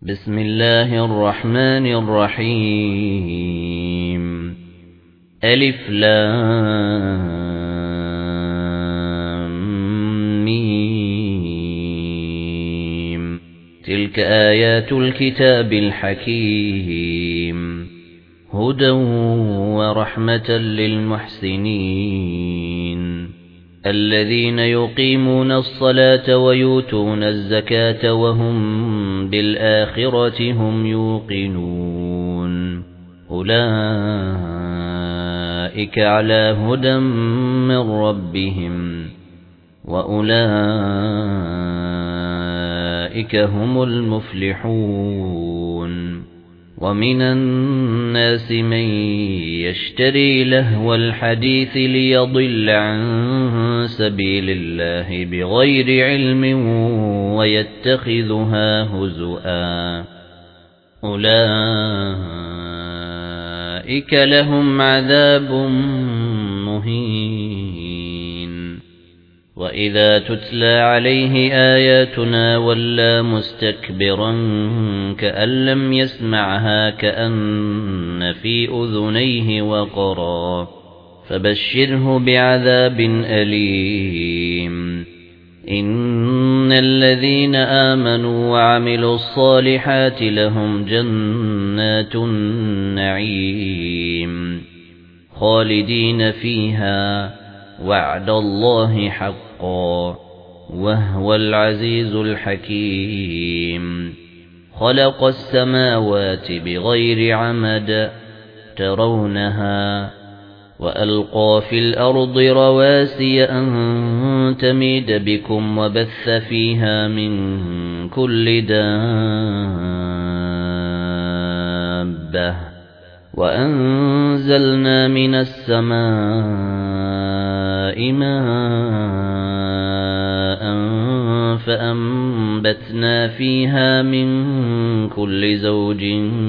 بسم الله الرحمن الرحيم ألف لام ميم تلك آيات الكتاب الحكيم هدى ورحمة للمحسنين الذين يقيمون الصلاة ويؤتون الزكاة وهم بالآخرة هم يوقنون أولئك على هدى من ربهم وأولئك هم المفلحون ومن الناس من يشتري لهو الحديث ليضل عن سبيل الله بغير علم ويتخذها هزؤا أولئك لهم عذاب مهين وإذا تتلى عليه آياتنا ولى مستكبرا كأن لم يسمعها كأن في أذنيه وقرا فبشره بعذاب أليم إن الذين آمنوا وعملوا الصالحات لهم جنات النعيم خالدين فيها وعد الله حقا وهو العزيز الحكيم خلق السماوات بغير عمد ترونها وألقى في الأرض رواسي أن تميد بكم وبث فيها من كل دابة وأنزلنا من السماء ماء فأنبتنا فيها من كل زوج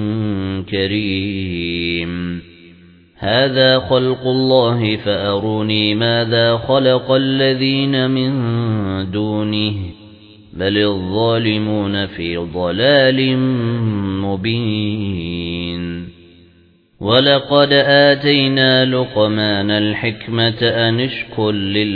كريم هذا خلق الله فأروني ماذا خلق الذين من دونه بل الظالمون في ضلال مبين ولقد آتينا لقمان الحكمة أن اشكر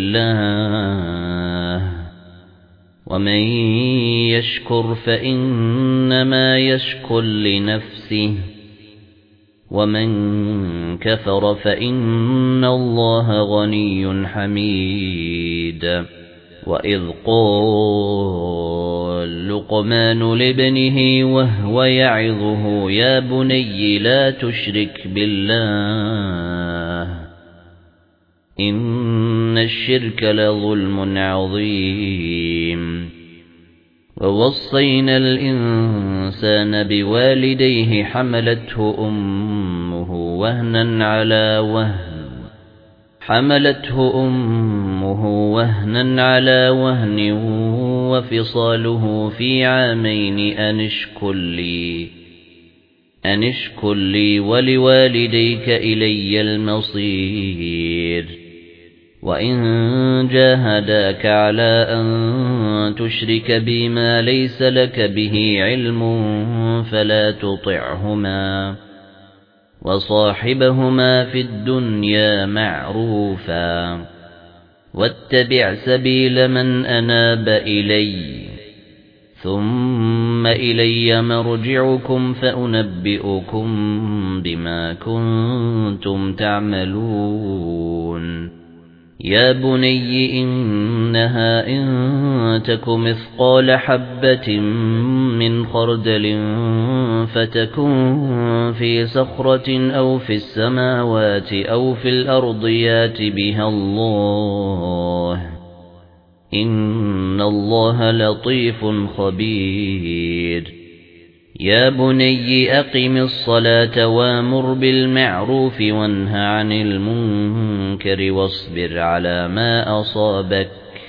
لله ومن يشكر فإنما يشكر لنفسه ومن كفر فإن الله غني حميد وإذ قال لقمان لابنه وهو يعظه يا بني لا تشرك بالله إن الشرك لظلم عظيم ووصينا الإنسان بوالديه حملته أمه وهنا على وهن وفصاله في عامين أن اشكر لي ولوالديك إلي المصير وإن جاهداك على أن تشرك بي ما ليس لك به علم فلا تطعهما وصاحبهما في الدنيا معروفا واتبع سبيل من أناب إلي ثم إلي مرجعكم فأنبئكم بما كنتم تعملون يا بني إنها إن تك مثقال حبة من خردل فتكن في صخرة أو في السماوات أو في الأرض يات بها الله إن الله لطيف خبير يا بني أقم الصلاة وامر بالمعروف وانه عن المنكر واصبر على ما أصابك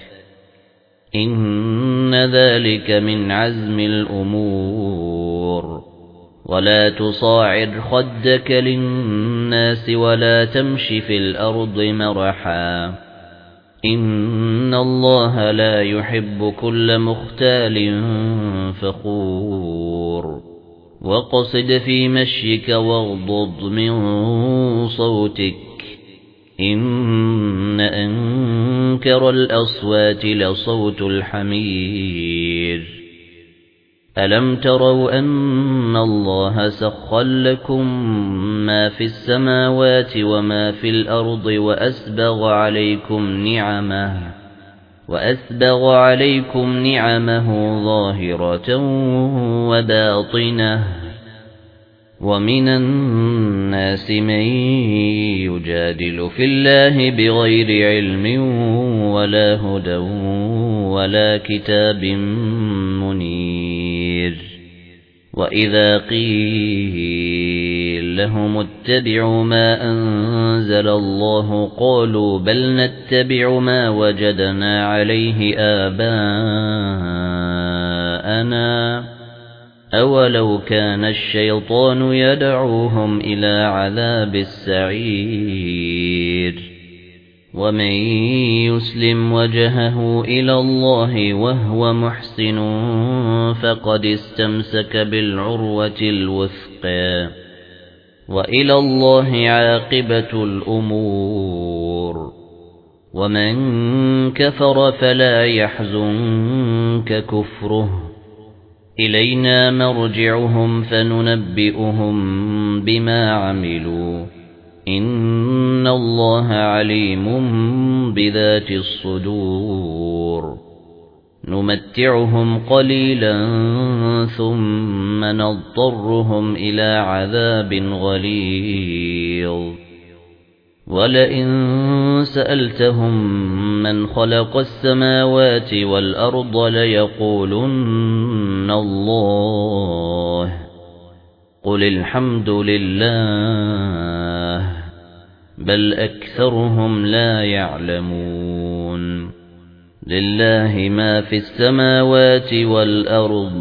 إن ذلك من عزم الأمور ولا تصاعر خدك للناس ولا تمش في الأرض مرحا إن الله لا يحب كل مختال فخور وقصد في مشيك واغضض من صوتك إن أنكر الأصوات لصوت الحمير ألم تروا أن الله سخر لكم ما في السماوات وما في الأرض وأسبغ عليكم نعمه ظاهرة وباطنة ومن الناس من يجادل في الله بغير علم ولا هدى ولا كتاب منير وإذا قيل لهم اتبعوا ما أنزل الله قالوا بل نتبع ما وجدنا عليه آباءنا أولو كان الشيطان يدعوهم إلى عذاب السعير ومن يسلم وجهه إلى الله وهو محسن فقد استمسك بالعروة الوثقى وإلى الله عاقبة الأمور ومن كفر فلا يحزنك كفره إلينا مرجعهم فننبئهم بما عملوا إن الله عليم بذات الصدور نمتعهم قليلا ثم نضطرهم إلى عذاب غليظ ولئن سألتهم من خلق السماوات والأرض ليقولن الله قل الحمد لله بل أكثرهم لا يعلمون لله ما في السماوات والأرض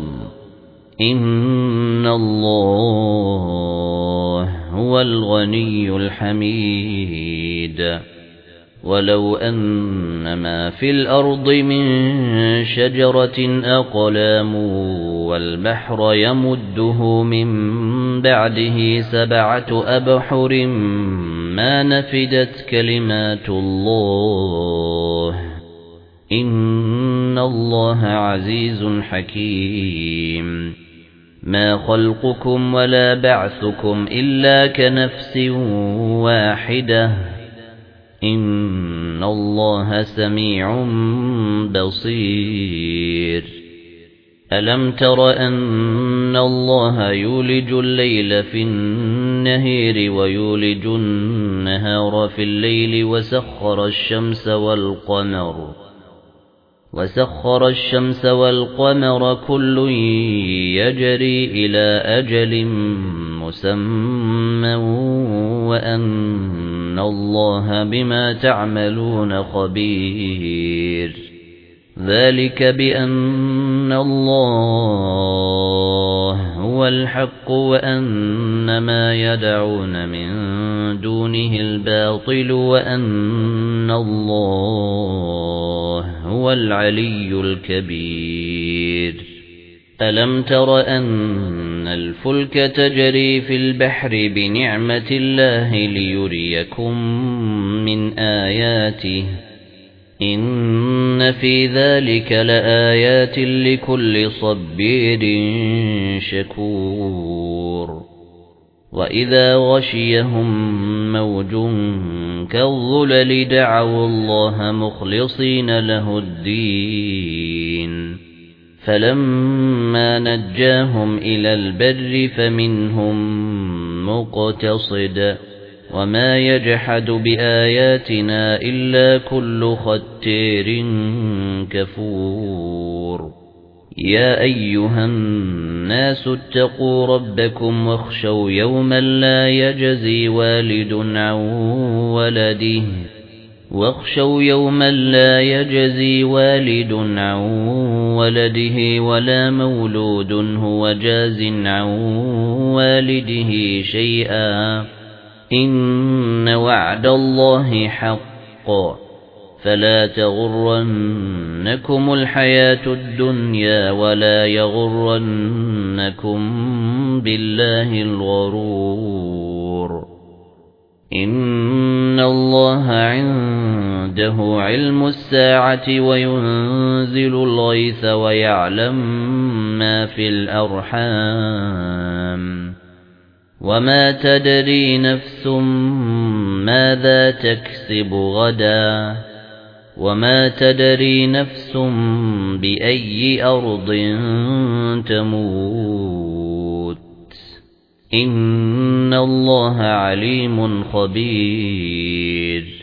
إن الله هو الغني الحميد ولو أن ما في الأرض من شجرة أقلام والبحر يمده من بعده 7 أبحر ما نفدت كلمات الله إن الله عزيز حكيم ما خلقكم ولا بعثكم إلا كنفس واحدة إن الله سميع بصير ألم تر أن الله يولج الليل في النهار ويولج النهار في الليل وسخر الشمس والقمر كل يجري إلى أجل مسمى وأن الله بما تعملون خبير ذلك بأن الله هو الحق وأن ما يدعون من دونه الباطل وأن الله هو العلي الكبير ألم تر أن الفلك تجري في البحر بنعمة الله ليريكم من آياته إن في ذلك لآيات لكل صبير شكور وإذا غشيهم موج كالظلل دعوا الله مخلصين له الدين فلما نجاهم إلى البر فمنهم مقتصد وما يجحد بآياتنا إلا كل ختار كفور يا أيها الناس اتقوا ربكم واخشوا يوما لا يجزي والد عن ولده ولا مولود هو جاز عن والده شيئا إن وعد الله حق فلا تغرنكم الحياة الدنيا ولا يغرنكم بالله الغرور إن الله عنده علم الساعة وينزل الغيث ويعلم ما في الأرحام وما تدري نفس ماذا تكسب غدا وما تدري نفس بأي أرض تموت إن الله عليم خبير